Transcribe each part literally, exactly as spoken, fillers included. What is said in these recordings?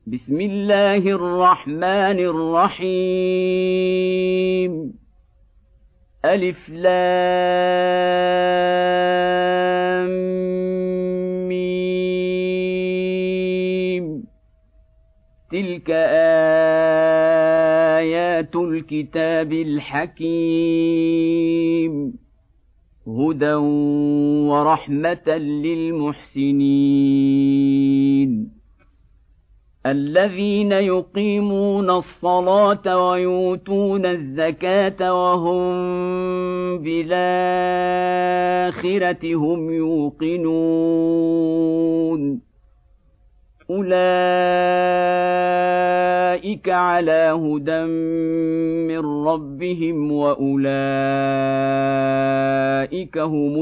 بسم الله الرحمن الرحيم ألف لام ميم تلك آيات الكتاب الحكيم هدى ورحمة للمحسنين الذين يقيمون الصلاة ويؤتون الزكاة وهم بالآخرة هم يوقنون أولئك على هدى من ربهم وأولئك هم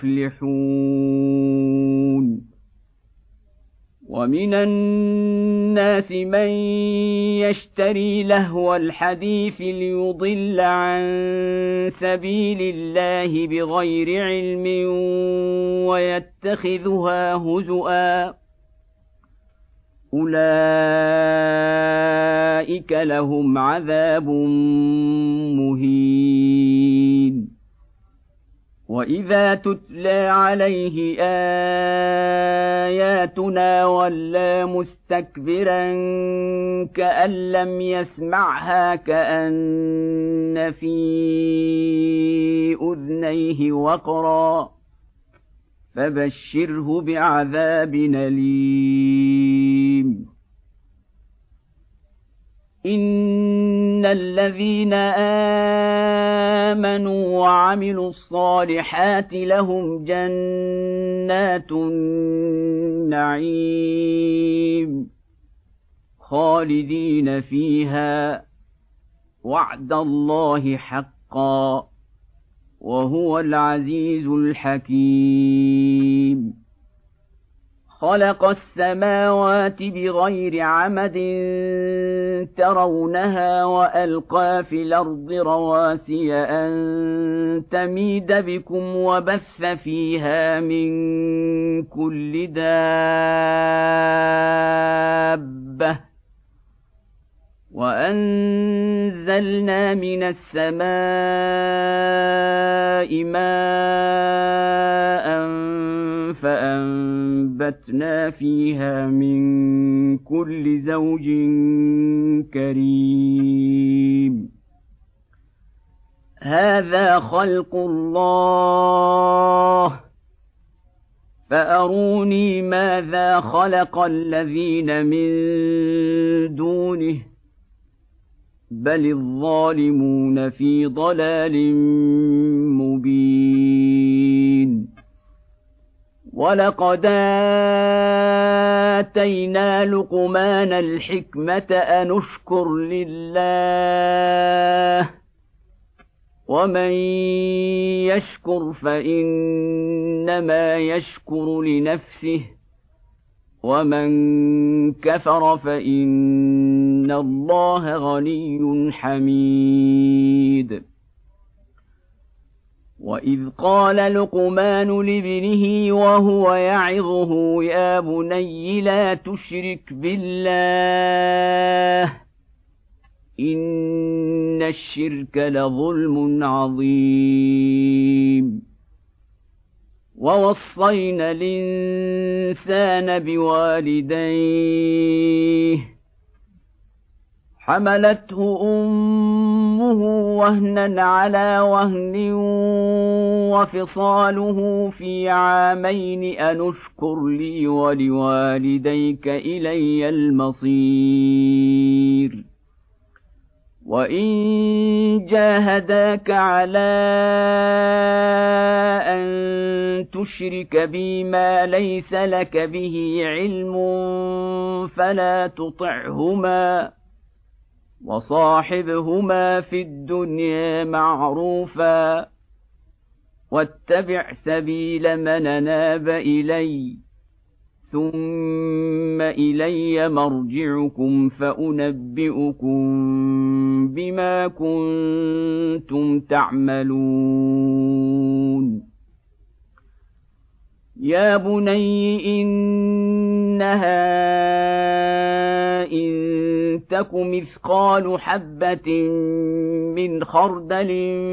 المفلحون ومن الناس من يشتري لهو الحديث ليضل عن سبيل الله بغير علم ويتخذها هزؤا أولئك لهم عذاب مهين وإذا تتلى عليه آياتنا ولى مستكبرا كأن لم يسمعها كأن في أذنيه وقرا فبشره بعذاب أليم إن الذين آمنوا وعملوا الصالحات لهم جنات النعيم خالدين فيها وعد الله حقا وهو العزيز الحكيم خلق السماوات بغير عمد ترونها وألقى في الأرض رواسي أن تميد بكم وبث فيها من كل دابة وأنزلنا من السماء ماء فأنبتنا فيها من كل زوج كريم هذا خلق الله فأروني ماذا خلق الذين من دونه بل الظالمون في ضلال مبين ولقد آتينا لقمان الحكمة أن اشكر لله ومن يشكر فإنما يشكر لنفسه ومن كفر فإن الله غني حميد وإذ قال لقمان لابنه وهو يعظه يا بني لا تشرك بالله إن الشرك لظلم عظيم ووصينا الإنسان بوالديه حملته أمه وهنا على وهن وفصاله في عامين أن اشكر لي ولوالديك إلي المصير وإن جاهداك على أن تشرك بي ما ليس لك به علم فلا تطعهما وصاحبهما في الدنيا معروفا واتبع سبيل من أناب إلي ثم إلي مرجعكم فأنبئكم بما كنتم تعملون يا بني إنها تك مثقال حبة من خردل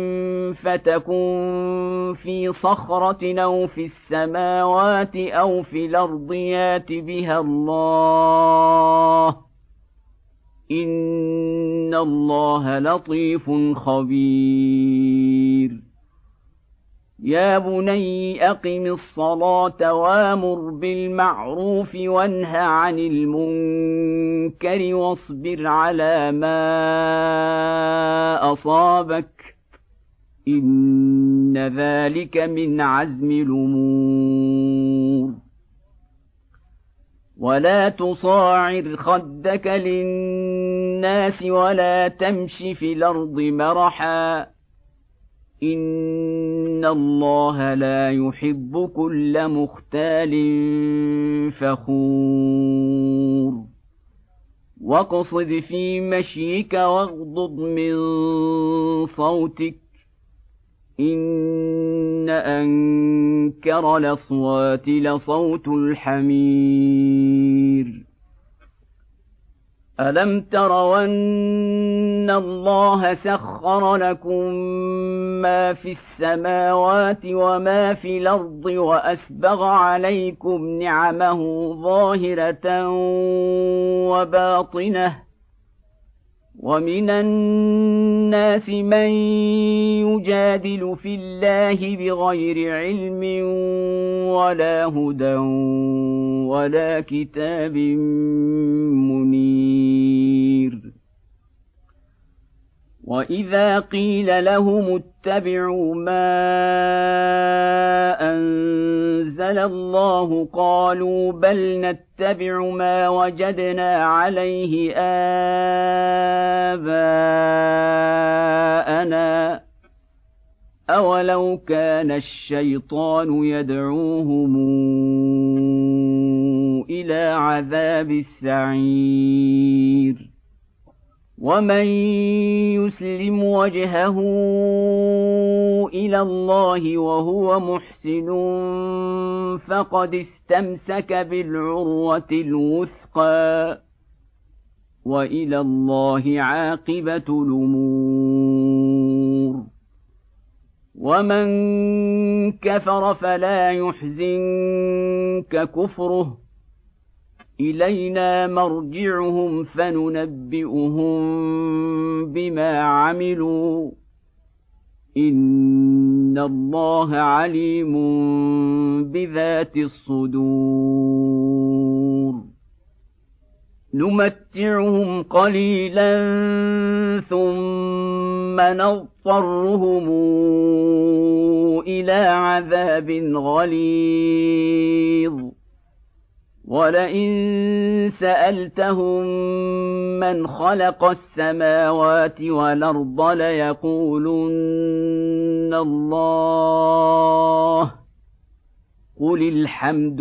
فتكن في صخرة أو في السماوات أو في الأرض يات بها الله إن الله لطيف خبير يا بني أقم الصلاة وامر بالمعروف وانه عن المنكر واصبر على ما أصابك إن ذلك من عزم الأمور ولا تصاعر خدك للناس ولا تمش في الأرض مرحا إن الله لا يحب كل مختال فخور واقصد في مشيك واغضض من صوتك إن أنكر الأصوات لصوت الحمير ألم تروا أن الله سخر لكم ما في السماوات وما في الأرض وأسبغ عليكم نعمه ظاهرة وباطنة ومن الناس من يجادل في الله بغير علم ولا هدى ولا كتاب منير وإذا قيل لهم اتبعوا ما أنزل الله قالوا بل نتبع ما وجدنا عليه آباءنا أولو كان الشيطان يدعوهم إلى عذاب السعير ومن يسلم وجهه إلى الله وهو محسن فقد استمسك بالعروة الوثقى وإلى الله عاقبة الأمور ومن كفر فلا يحزنك كفره إلينا مرجعهم فننبئهم بما عملوا إن الله عليم بذات الصدور نمتعهم قليلا ثم نضطرهم إلى عذاب غليظ ولئن سألتهم من خلق السماوات والأرض ليقولن الله قل الحمد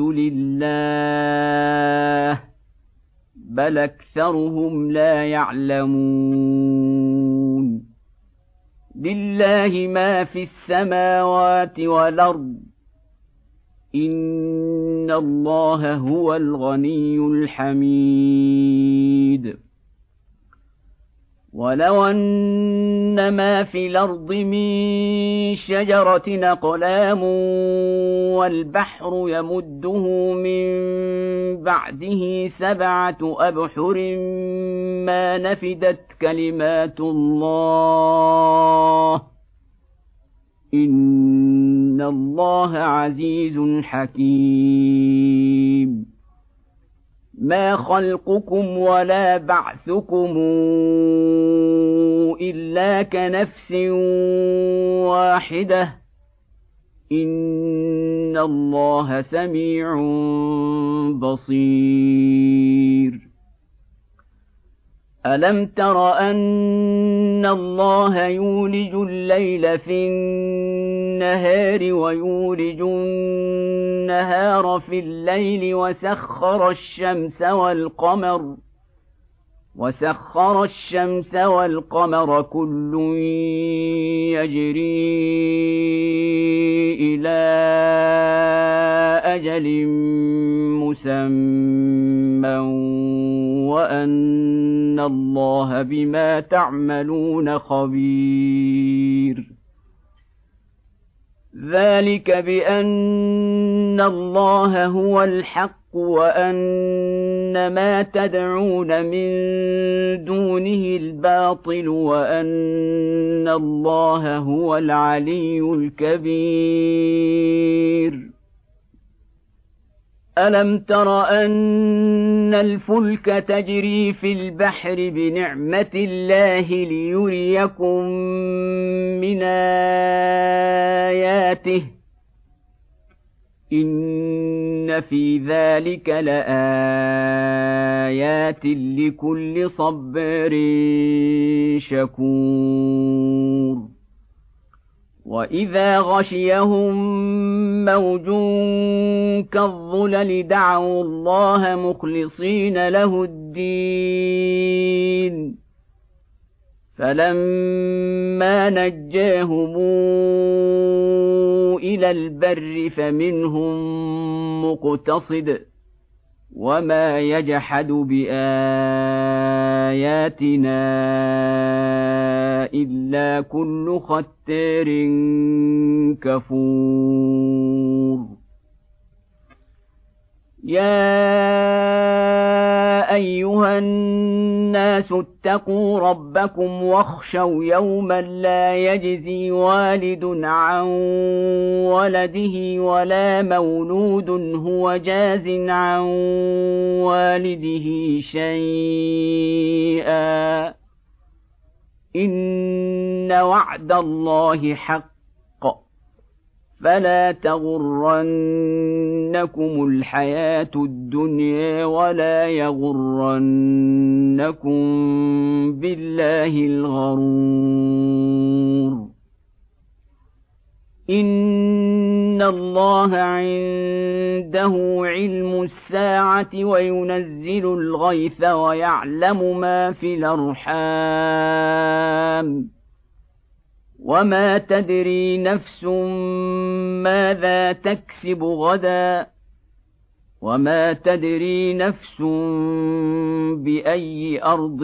لله بل أكثرهم لا يعلمون لله ما في السماوات والأرض إن الله هو الغني الحميد ولو أن ما في الأرض من شجرة أقلام والبحر يمده من بعده سبعة أبحر ما نفدت كلمات الله إن الله عزيز حكيم ما خلقكم ولا بعثكم إلا كنفس واحدة إن الله سميع بصير ألم تر أن الله يولج الليل في النهار ويولج النهار في الليل وسخر الشمس والقمر وسخر الشمس والقمر كل يجري إلى أجل مسمى وأن إن الله بما تعملون خبير. ذلك بأن الله هو الحق وأن ما تدعون من دونه الباطل وأن الله هو العلي الكبير. ألم تر أن الفلك تجري في البحر بنعمة الله ليريكم من آياته إن في ذلك لآيات لكل صبار شكور. وإذا غشيهم موج كالظلل دعوا الله مخلصين له الدين فلما نجاهم إلى البر فمنهم مقتصد وما يجحد بآياتنا إلا كل ختار كفور. يا أيها الناس اتقوا ربكم واخشوا يوما لا يجزي والد عن ولده ولا مولود هو جاز عن والده شيئا إن وعد الله حق فلا تغرنكم الحياة الدنيا ولا يغرنكم بالله الغرور. إن الله عنده علم الساعة وينزل الغيث ويعلم ما في الأرحام وما تدري نفس ماذا تكسب غدا وما تدري نفس بأي أرض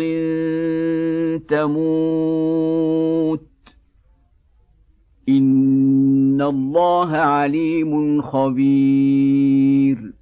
تموت إن الله عليم خبير.